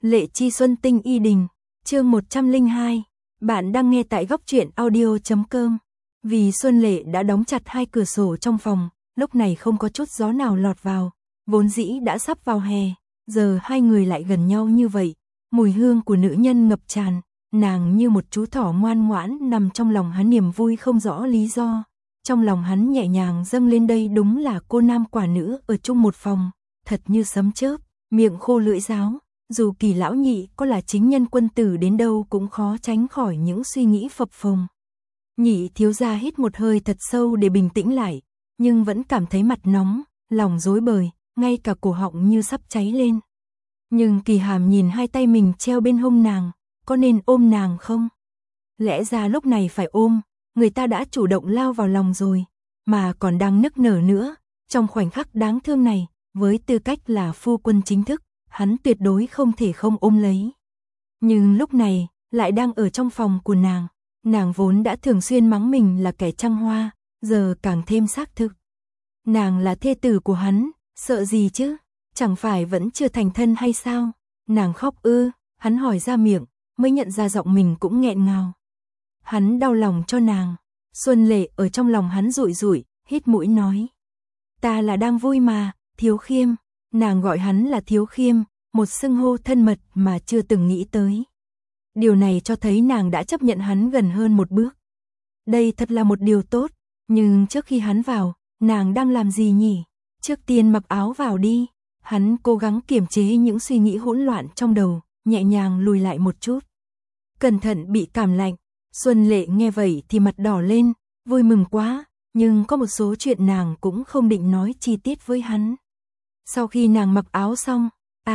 Lệ Chi Xuân Tinh Y Đình, chương 102. Bạn đang nghe tại góc truyện audio.com. Vì Xuân Lệ đã đóng chặt hai cửa sổ trong phòng, lúc này không có chút gió nào lọt vào, vốn dĩ đã sắp vào hè, giờ hai người lại gần nhau như vậy, mùi hương của nữ nhân ngập tràn, nàng như một chú thỏ ngoan ngoãn nằm trong lòng hắn, niềm vui không rõ lý do. Trong lòng hắn nhẹ nhàng dâng lên, đây đúng là cô nam quả nữ ở chung một phòng, thật như sấm chớp, miệng khô lưỡi giáo. Dù Kỳ lão nhị có là chính nhân quân tử đến đâu cũng khó tránh khỏi những suy nghĩ phập phồng. Nhị thiếu gia hít một hơi thật sâu để bình tĩnh lại, nhưng vẫn cảm thấy mặt nóng, lòng rối bời, ngay cả cổ họng như sắp cháy lên. Nhưng Kỳ Hàm nhìn hai tay mình treo bên hông nàng, có nên ôm nàng không? Lẽ ra lúc này phải ôm, người ta đã chủ động lao vào lòng rồi, mà còn đang nức nở nữa. Trong khoảnh khắc đáng thương này, với tư cách là phu quân chính thức, hắn tuyệt đối không thể không ôm lấy. Nhưng lúc này, lại đang ở trong phòng của nàng vốn đã thường xuyên mắng mình là kẻ trăng hoa, giờ càng thêm xác thực. Nàng là thê tử của hắn, sợ gì chứ, chẳng phải vẫn chưa thành thân hay sao? Nàng khóc ư? Hắn hỏi ra miệng, mới nhận ra giọng mình cũng nghẹn ngào. Hắn đau lòng cho nàng. Xuân Lệ ở trong lòng hắn rụi rụi, hít mũi nói. Ta là đang vui mà, Thiếu Khiêm. Nàng gọi hắn là Thiếu Khiêm, một xưng hô thân mật mà chưa từng nghĩ tới. Điều này cho thấy nàng đã chấp nhận hắn gần hơn một bước. Đây thật là một điều tốt, nhưng trước khi hắn vào, nàng đang làm gì nhỉ? Trước tiên mặc áo vào đi. Hắn cố gắng kiềm chế những suy nghĩ hỗn loạn trong đầu, nhẹ nhàng lùi lại một chút. Cẩn thận bị cảm lạnh. Xuân Lệ nghe vậy thì mặt đỏ lên, vui mừng quá, nhưng có một số chuyện nàng cũng không định nói chi tiết với hắn. Sau khi nàng mặc áo xong,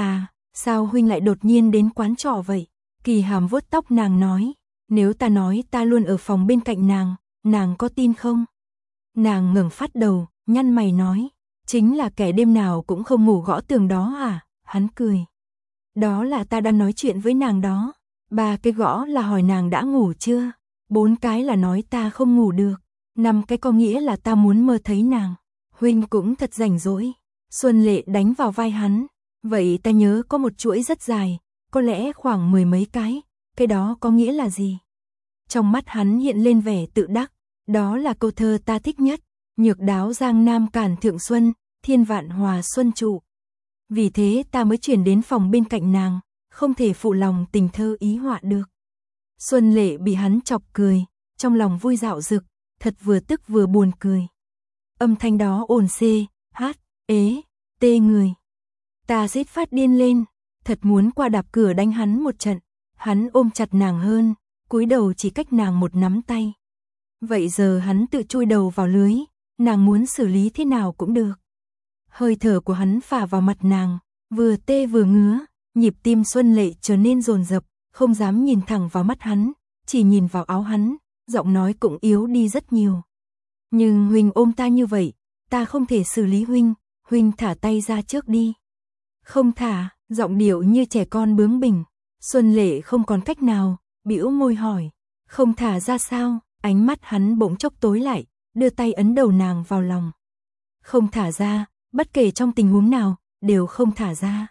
sao huynh lại đột nhiên đến quán trọ vậy? Kỳ Hàm vuốt tóc nàng nói, nếu ta nói ta luôn ở phòng bên cạnh nàng có tin không? Nàng ngẩng phát đầu, nhăn mày nói, chính là kẻ đêm nào cũng không ngủ gõ tường đó à? Hắn cười. Đó là ta đang nói chuyện với nàng đó. 3 cái gõ là hỏi nàng đã ngủ chưa? 4 cái là nói ta không ngủ được. 5 cái có nghĩa là ta muốn mơ thấy nàng. Huynh cũng thật rảnh rỗi. Xuân Lệ đánh vào vai hắn. Vậy ta nhớ có một chuỗi rất dài, có lẽ khoảng 10 mấy cái đó có nghĩa là gì? Trong mắt hắn hiện lên vẻ tự đắc, đó là câu thơ ta thích nhất, nhược đáo giang nam cản thượng xuân, thiên vạn hòa xuân trụ. Vì thế ta mới chuyển đến phòng bên cạnh nàng, không thể phụ lòng tình thơ ý họa được. Xuân Lệ bị hắn chọc cười, trong lòng vui dạo dực, thật vừa tức vừa buồn cười. Âm thanh đó ồn xê, hát, ế, tê người. Ta rít phát điên lên, thật muốn qua đạp cửa đánh hắn một trận. Hắn ôm chặt nàng hơn, cúi đầu chỉ cách nàng một nắm tay. Vậy giờ hắn tự chui đầu vào lưới, nàng muốn xử lý thế nào cũng được. Hơi thở của hắn phả vào mặt nàng, vừa tê vừa ngứa, nhịp tim Xuân Lệ trở nên dồn dập, không dám nhìn thẳng vào mắt hắn, chỉ nhìn vào áo hắn, giọng nói cũng yếu đi rất nhiều. Nhưng huynh ôm ta như vậy, ta không thể xử lý huynh, huynh thả tay ra trước đi. Không thả, giọng điệu như trẻ con bướng bỉnh. Xuân Lệ không còn cách nào, bĩu môi hỏi, không thả ra sao? Ánh mắt hắn bỗng chốc tối lại, đưa tay ấn đầu nàng vào lòng. Không thả ra, bất kể trong tình huống nào, đều không thả ra.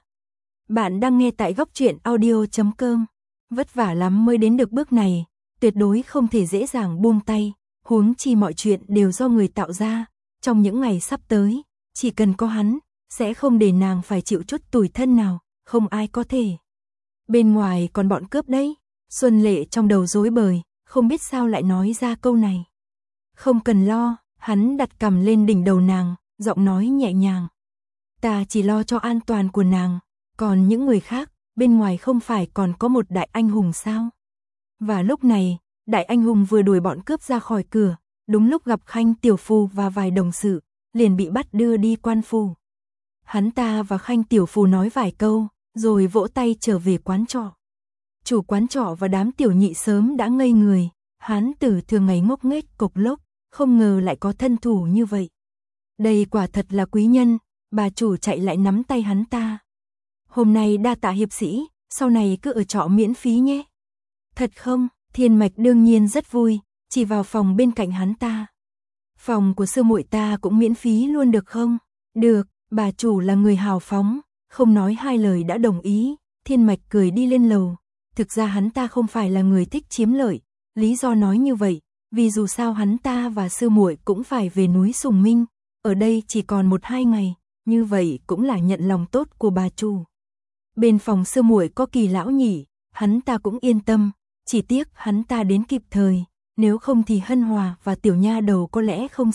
Bạn đang nghe tại góc truyện audio.com. Vất vả lắm mới đến được bước này, tuyệt đối không thể dễ dàng buông tay, huống chi mọi chuyện đều do người tạo ra. Trong những ngày sắp tới, chỉ cần có hắn, sẽ không để nàng phải chịu chút tủi thân nào, không ai có thể. Bên ngoài còn bọn cướp đấy. Xuân Lệ trong đầu rối bời, không biết sao lại nói ra câu này. Không cần lo, hắn đặt cằm lên đỉnh đầu nàng, giọng nói nhẹ nhàng. Ta chỉ lo cho an toàn của nàng, còn những người khác, bên ngoài không phải còn có một đại anh hùng sao? Và lúc này, đại anh hùng vừa đuổi bọn cướp ra khỏi cửa, đúng lúc gặp Khanh tiểu phu và vài đồng sự, liền bị bắt đưa đi quan phủ. Hắn ta và Khanh tiểu phu nói vài câu, rồi vỗ tay trở về quán trọ. Chủ quán trọ và đám tiểu nhị sớm đã ngây người, hán tử thường ngày ngốc nghếch cộc lốc, không ngờ lại có thân thủ như vậy. Đây quả thật là quý nhân, bà chủ chạy lại nắm tay hắn ta. Hôm nay đa tạ hiệp sĩ, sau này cứ ở trọ miễn phí nhé. Thật không? Thiên Mạch đương nhiên rất vui, chỉ vào phòng bên cạnh hắn ta. Phòng của sư muội ta cũng miễn phí luôn được không? Được, bà chủ là người hào phóng, không nói hai lời đã đồng ý. Thiên Mạch cười đi lên lầu. Thực ra hắn ta không phải là người thích chiếm lợi, lý do nói như vậy, vì dù sao hắn ta và sư muội cũng phải về núi Sùng Minh, ở đây chỉ còn 1-2 ngày, như vậy cũng là nhận lòng tốt của bà chủ. Bên phòng sư muội có Kỳ lão nhỉ, hắn ta cũng yên tâm, chỉ tiếc hắn ta đến kịp thời, nếu không thì Hân Hòa và tiểu nha đầu có lẽ không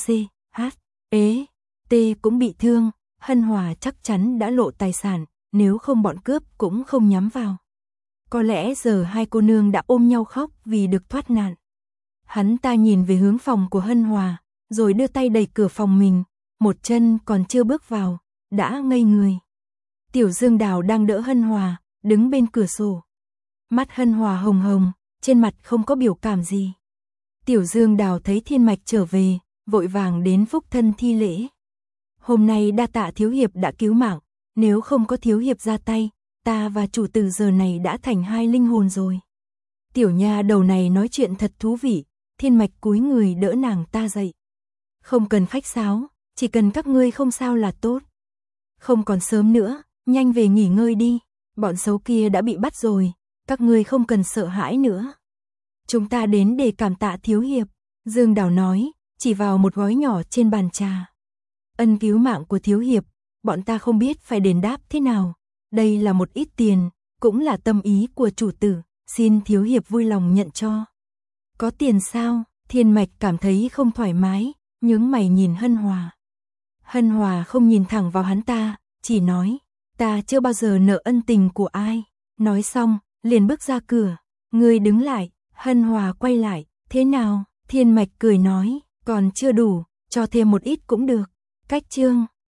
cũng bị thương, Hân Hòa chắc chắn đã lộ tài sản, nếu không bọn cướp cũng không nhắm vào. Có lẽ giờ hai cô nương đã ôm nhau khóc vì được thoát nạn. Hắn ta nhìn về hướng phòng của Hân Hòa, rồi đưa tay đẩy cửa phòng mình, một chân còn chưa bước vào, đã ngây người. Tiểu Dương Đào đang đỡ Hân Hòa, đứng bên cửa sổ. Mắt Hân Hòa hồng hồng, trên mặt không có biểu cảm gì. Tiểu Dương Đào thấy Thiên Mạch trở về, vội vàng đến phúc thân thi lễ. Hôm nay đa tạ thiếu hiệp đã cứu mạng, nếu không có thiếu hiệp ra tay, ta và chủ tử giờ này đã thành hai linh hồn rồi. Tiểu nha đầu này nói chuyện thật thú vị, Thiên Mạch cúi người đỡ nàng ta dậy. Không cần khách sáo, chỉ cần các ngươi không sao là tốt. Không còn sớm nữa, nhanh về nghỉ ngơi đi, bọn xấu kia đã bị bắt rồi, các ngươi không cần sợ hãi nữa. Chúng ta đến để cảm tạ thiếu hiệp, Dương Đào nói, chỉ vào một gói nhỏ trên bàn trà. Ân cứu mạng của thiếu hiệp, bọn ta không biết phải đền đáp thế nào, đây là một ít tiền, cũng là tâm ý của chủ tử, xin thiếu hiệp vui lòng nhận cho. Có tiền sao? Thiên Mạch cảm thấy không thoải mái, nhướng mày nhìn Hân Hòa. Hân Hòa không nhìn thẳng vào hắn ta, chỉ nói, ta chưa bao giờ nợ ân tình của ai. Nói xong, liền bước ra cửa. Ngươi đứng lại. Hân Hòa quay lại, thế nào? Thiên Mạch cười nói, còn chưa đủ, cho thêm một ít cũng được. Cách chương